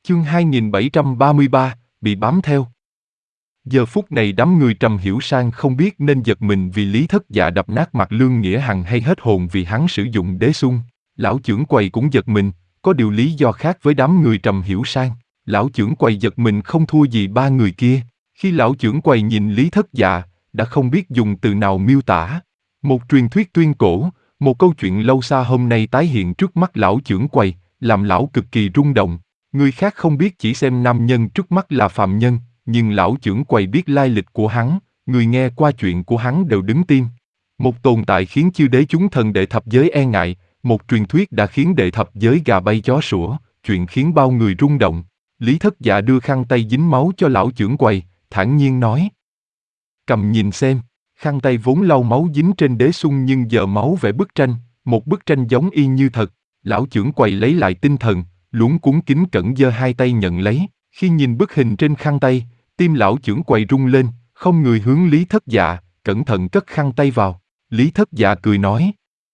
Chương 2733, bị bám theo. Giờ phút này đám người Trầm Hiểu Sang không biết nên giật mình vì Lý Thất Dạ đập nát mặt Lương Nghĩa Hằng hay hết hồn vì hắn sử dụng đế xung. Lão trưởng quầy cũng giật mình, có điều lý do khác với đám người Trầm Hiểu Sang. Lão trưởng quầy giật mình không thua gì ba người kia. Khi lão trưởng quầy nhìn Lý Thất Dạ, đã không biết dùng từ nào miêu tả. Một truyền thuyết tuyên cổ, một câu chuyện lâu xa hôm nay tái hiện trước mắt lão trưởng quầy, làm lão cực kỳ rung động. Người khác không biết chỉ xem nam nhân trước mắt là phàm nhân, nhưng lão trưởng quầy biết lai lịch của hắn, người nghe qua chuyện của hắn đều đứng tim. Một tồn tại khiến chư đế chúng thần đệ thập giới e ngại, một truyền thuyết đã khiến đệ thập giới gà bay chó sủa, chuyện khiến bao người rung động. Lý Thất Dạ đưa khăn tay dính máu cho lão trưởng quầy, thản nhiên nói. Cầm nhìn xem, khăn tay vốn lau máu dính trên đế xung nhưng giờ máu vẽ bức tranh, một bức tranh giống y như thật. Lão trưởng quầy lấy lại tinh thần, luống cuống kính cẩn giơ hai tay nhận lấy. Khi nhìn bức hình trên khăn tay, tim lão trưởng quầy rung lên, không người hướng Lý Thất Dạ, cẩn thận cất khăn tay vào. Lý Thất Dạ cười nói.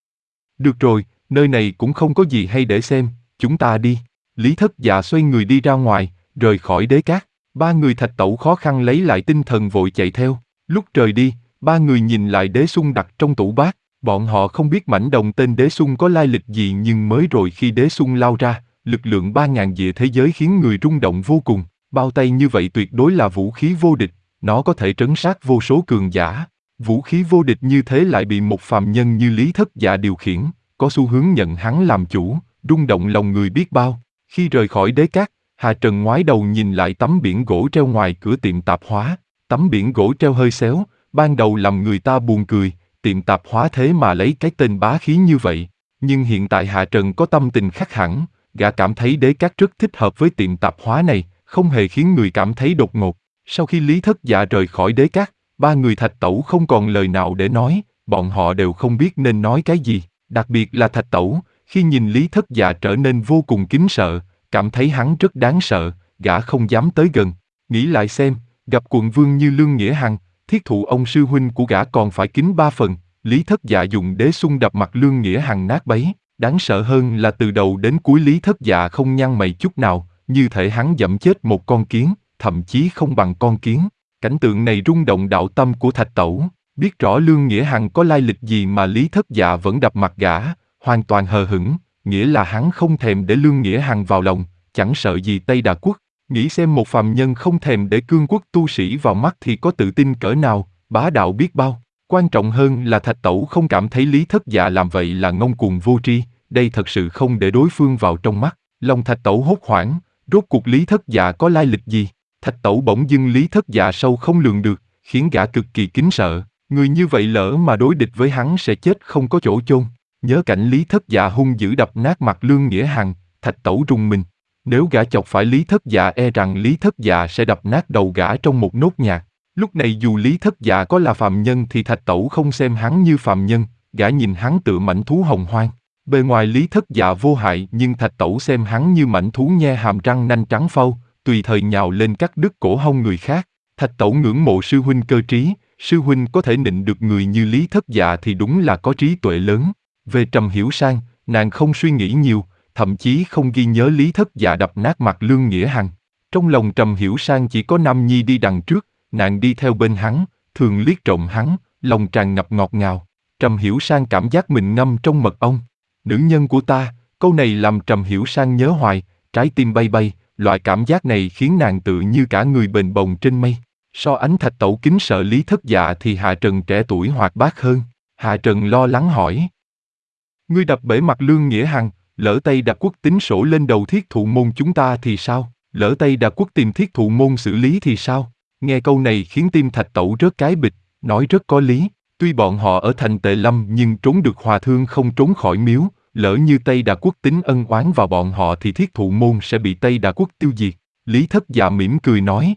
Được rồi, nơi này cũng không có gì hay để xem, chúng ta đi. Lý Thất Dạ xoay người đi ra ngoài, rời khỏi đế cát. Ba người Thạch Tẩu khó khăn lấy lại tinh thần vội chạy theo. Lúc trời đi, ba người nhìn lại đế xung đặt trong tủ bát. Bọn họ không biết mảnh đồng tên đế xung có lai lịch gì nhưng mới rồi khi đế xung lao ra, lực lượng 3.000 địa thế giới khiến người rung động vô cùng. Bao tay như vậy tuyệt đối là vũ khí vô địch, nó có thể trấn sát vô số cường giả. Vũ khí vô địch như thế lại bị một phàm nhân như Lý Thất Dạ điều khiển, có xu hướng nhận hắn làm chủ, rung động lòng người biết bao. Khi rời khỏi đế cát, Hà Trần ngoái đầu nhìn lại tấm biển gỗ treo ngoài cửa tiệm tạp hóa. Tấm biển gỗ treo hơi xéo, ban đầu làm người ta buồn cười, tiệm tạp hóa thế mà lấy cái tên bá khí như vậy. Nhưng hiện tại Hà Trần có tâm tình khác hẳn, gã cảm thấy đế cát rất thích hợp với tiệm tạp hóa này, không hề khiến người cảm thấy đột ngột. Sau khi Lý Thất Dạ rời khỏi đế cát, ba người Thạch Tẩu không còn lời nào để nói, bọn họ đều không biết nên nói cái gì. Đặc biệt là Thạch Tẩu, khi nhìn Lý Thất Dạ trở nên vô cùng kính sợ, cảm thấy hắn rất đáng sợ, gã không dám tới gần. Nghĩ lại xem, gặp quận vương như Lương Nghĩa Hằng, thiết thụ ông sư huynh của gã còn phải kính 3 phần. Lý Thất Dạ dùng đế xung đập mặt Lương Nghĩa Hằng nát bấy. Đáng sợ hơn là từ đầu đến cuối Lý Thất Dạ không nhăn mày chút nào, như thể hắn giẫm chết một con kiến, thậm chí không bằng con kiến. Cảnh tượng này rung động đạo tâm của Thạch Tẩu, biết rõ Lương Nghĩa Hằng có lai lịch gì mà Lý Thất Dạ vẫn đập mặt gã, hoàn toàn hờ hững, nghĩa là hắn không thèm để Lương Nghĩa Hằng vào lòng, chẳng sợ gì Tây Đà Quốc. Nghĩ xem một phàm nhân không thèm để cương quốc tu sĩ vào mắt thì có tự tin cỡ nào, bá đạo biết bao. Quan trọng hơn là Thạch Tẩu không cảm thấy Lý Thất Dạ làm vậy là ngông cuồng vô tri, đây thật sự không để đối phương vào trong mắt. Lòng Thạch Tẩu hốt hoảng, rốt cuộc Lý Thất Dạ có lai lịch gì? Thạch Tẩu bỗng dưng Lý Thất Dạ sâu không lường được, khiến gã cực kỳ kính sợ. Người như vậy lỡ mà đối địch với hắn sẽ chết không có chỗ chôn. Nhớ cảnh Lý Thất Dạ hung dữ đập nát mặt Lương Nghĩa Hằng, Thạch Tẩu rùng mình. Nếu gã chọc phải Lý Thất Dạ e rằng Lý Thất Dạ sẽ đập nát đầu gã trong một nốt nhạc. Lúc này dù Lý Thất Dạ có là phàm nhân thì Thạch Tẩu không xem hắn như phàm nhân, gã nhìn hắn tựa mãnh thú hồng hoang. Bề ngoài Lý Thất Dạ vô hại nhưng Thạch Tẩu xem hắn như mãnh thú nhe hàm răng nanh trắng phau, tùy thời nhào lên cắt đứt cổ hông người khác. Thạch Tẩu ngưỡng mộ sư huynh cơ trí, sư huynh có thể nịnh được người như Lý Thất Dạ thì đúng là có trí tuệ lớn. Về Trầm Hiểu Sang, nàng không suy nghĩ nhiều, thậm chí không ghi nhớ Lý Thất Dạ đập nát mặt Lương Nghĩa Hằng. Trong lòng Trầm Hiểu Sang chỉ có Nam Nhi đi đằng trước, nàng đi theo bên hắn, thường liếc trộm hắn, lòng tràn ngập ngọt ngào. Trầm Hiểu Sang cảm giác mình ngâm trong mật ong. Nữ nhân của ta, câu này làm Trầm Hiểu Sang nhớ hoài, trái tim bay bay, loại cảm giác này khiến nàng tự như cả người bềnh bồng trên mây. So ánh Thạch Tẩu kính sợ Lý Thất Dạ thì Hạ Trần trẻ tuổi hoạt bát hơn. Hạ Trần lo lắng hỏi. Ngươi đập bể mặt Lương Nghĩa Hằng, lỡ Tây Đà Quốc tính sổ lên đầu Thiết Thụ Môn chúng ta thì sao? Lỡ Tây Đà Quốc tìm Thiết Thụ Môn xử lý thì sao? Nghe câu này khiến tim Thạch Tẩu rớt cái bịch, nói rất có lý. Tuy bọn họ ở thành Tề Lâm nhưng trốn được hòa thương không trốn khỏi miếu, lỡ như Tây Đà Quốc tính ân oán vào bọn họ thì Thiết Thụ Môn sẽ bị Tây Đà Quốc tiêu diệt. Lý Thất Dạ mỉm cười nói.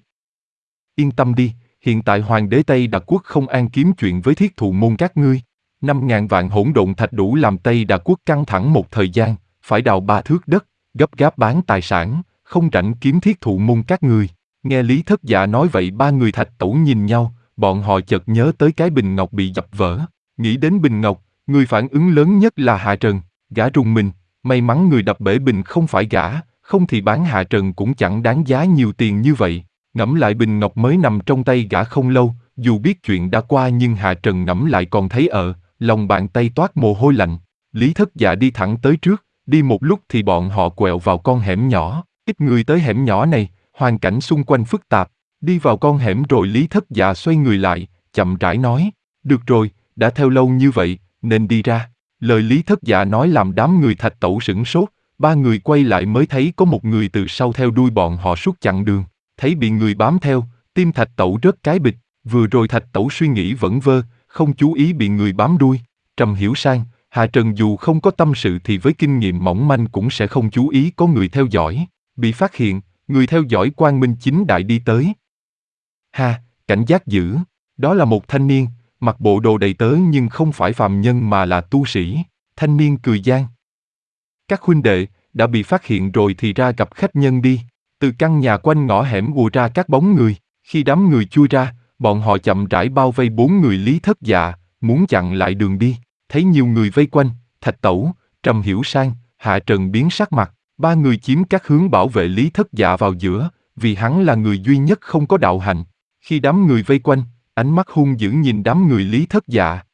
Yên tâm đi, hiện tại Hoàng đế Tây Đà Quốc không an kiếm chuyện với Thiết Thụ Môn các ngươi. 5.000 vạn hỗn độn thạch đủ làm Tây Đà Quốc căng thẳng một thời gian, phải đào 3 thước đất, gấp gáp bán tài sản, không rảnh kiếm Thiết Thụ Môn các ngươi. Nghe Lý Thất Dạ nói vậy ba người Thạch Tẩu nhìn nhau, bọn họ chợt nhớ tới cái bình ngọc bị dập vỡ. Nghĩ đến bình ngọc, người phản ứng lớn nhất là Hạ Trần, gã rùng mình, may mắn người đập bể bình không phải gã, không thì bán hạ trần cũng chẳng đáng giá nhiều tiền như vậy. Ngẫm lại bình ngọc mới nằm trong tay gã không lâu, dù biết chuyện đã qua nhưng Hạ Trần ngẫm lại còn thấy lòng bàn tay toát mồ hôi lạnh. Lý Thất Dạ đi thẳng tới trước, đi một lúc thì bọn họ quẹo vào con hẻm nhỏ. Ít người tới hẻm nhỏ này, hoàn cảnh xung quanh phức tạp. Đi vào con hẻm rồi Lý Thất Dạ xoay người lại, chậm rãi nói, được rồi, đã theo lâu như vậy, nên đi ra. Lời Lý Thất Dạ nói làm đám người Thạch Tẩu sửng sốt, ba người quay lại mới thấy có một người từ sau theo đuôi bọn họ suốt chặng đường. Thấy bị người bám theo, tim Thạch Tẩu rớt cái bịch, vừa rồi Thạch Tẩu suy nghĩ vẩn vơ, không chú ý bị người bám đuôi. Trầm Hiểu Sang, Hạ Trần dù không có tâm sự thì với kinh nghiệm mỏng manh cũng sẽ không chú ý có người theo dõi. Bị phát hiện, người theo dõi quang minh chính đại đi tới. Ha, cảnh giác dữ, đó là một thanh niên, mặc bộ đồ đầy tớ nhưng không phải phàm nhân mà là tu sĩ. Thanh niên cười gian. Các huynh đệ, đã bị phát hiện rồi thì ra gặp khách nhân đi. Từ căn nhà quanh ngõ hẻm ùa ra các bóng người, khi đám người chui ra, bọn họ chậm rãi bao vây bốn người Lý Thất Dạ, muốn chặn lại đường đi. Thấy nhiều người vây quanh, Thạch Tẩu, Trầm Hiểu Sang, Hạ Trần biến sắc mặt, ba người chiếm các hướng bảo vệ Lý Thất Dạ vào giữa, vì hắn là người duy nhất không có đạo hành. Khi đám người vây quanh, ánh mắt hung dữ nhìn đám người Lý Thất Dạ,